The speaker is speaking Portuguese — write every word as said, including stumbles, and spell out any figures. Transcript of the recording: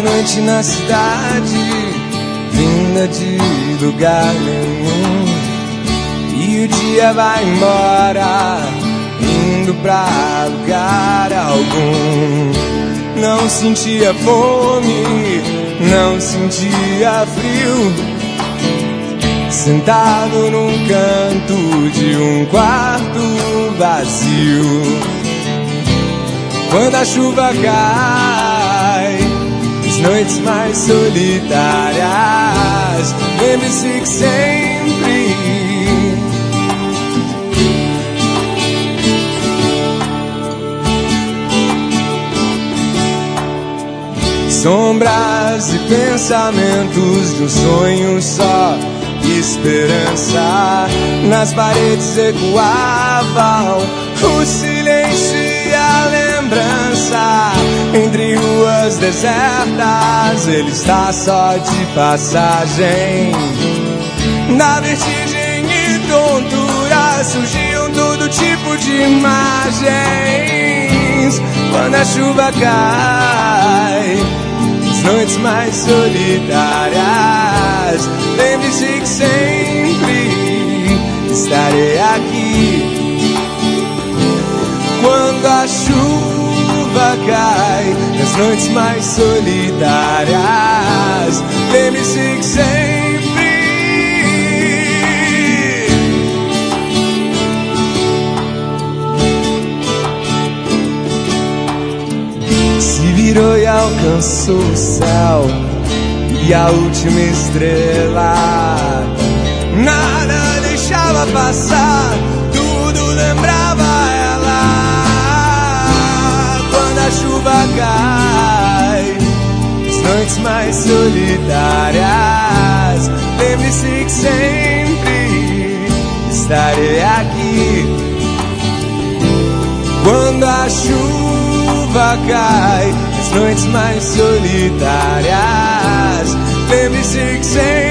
noite na cidade, vinda de lugar nenhum, e o dia vai embora, indo pra lugar algum. Não sentia fome, não sentia frio, sentado num canto de um quarto vazio. Quando a chuva cai, as noites mais solitárias, lembre-se que sempre sombras e pensamentos de um sonho só, esperança. Nas paredes ecoavam o silêncio e a lembrança. Entre ruas desertas, ele está só de passagem. Na vertigem e tontura surgiam todo tipo de imagens. Quando a chuva cai, as noites mais solitárias, lembre-se que sempre estarei aqui. Quando a chuva cai, nas noites mais solitárias, lembre-se que sempre se virou e alcançou o céu e a última estrela. Nada deixava passar, tudo lembrava ela. Quando a chuva cai, as noites mais solitárias, lembre-se que sempre estarei aqui. Quando a chuva cai, as noites mais solitárias, lembre-se que sempre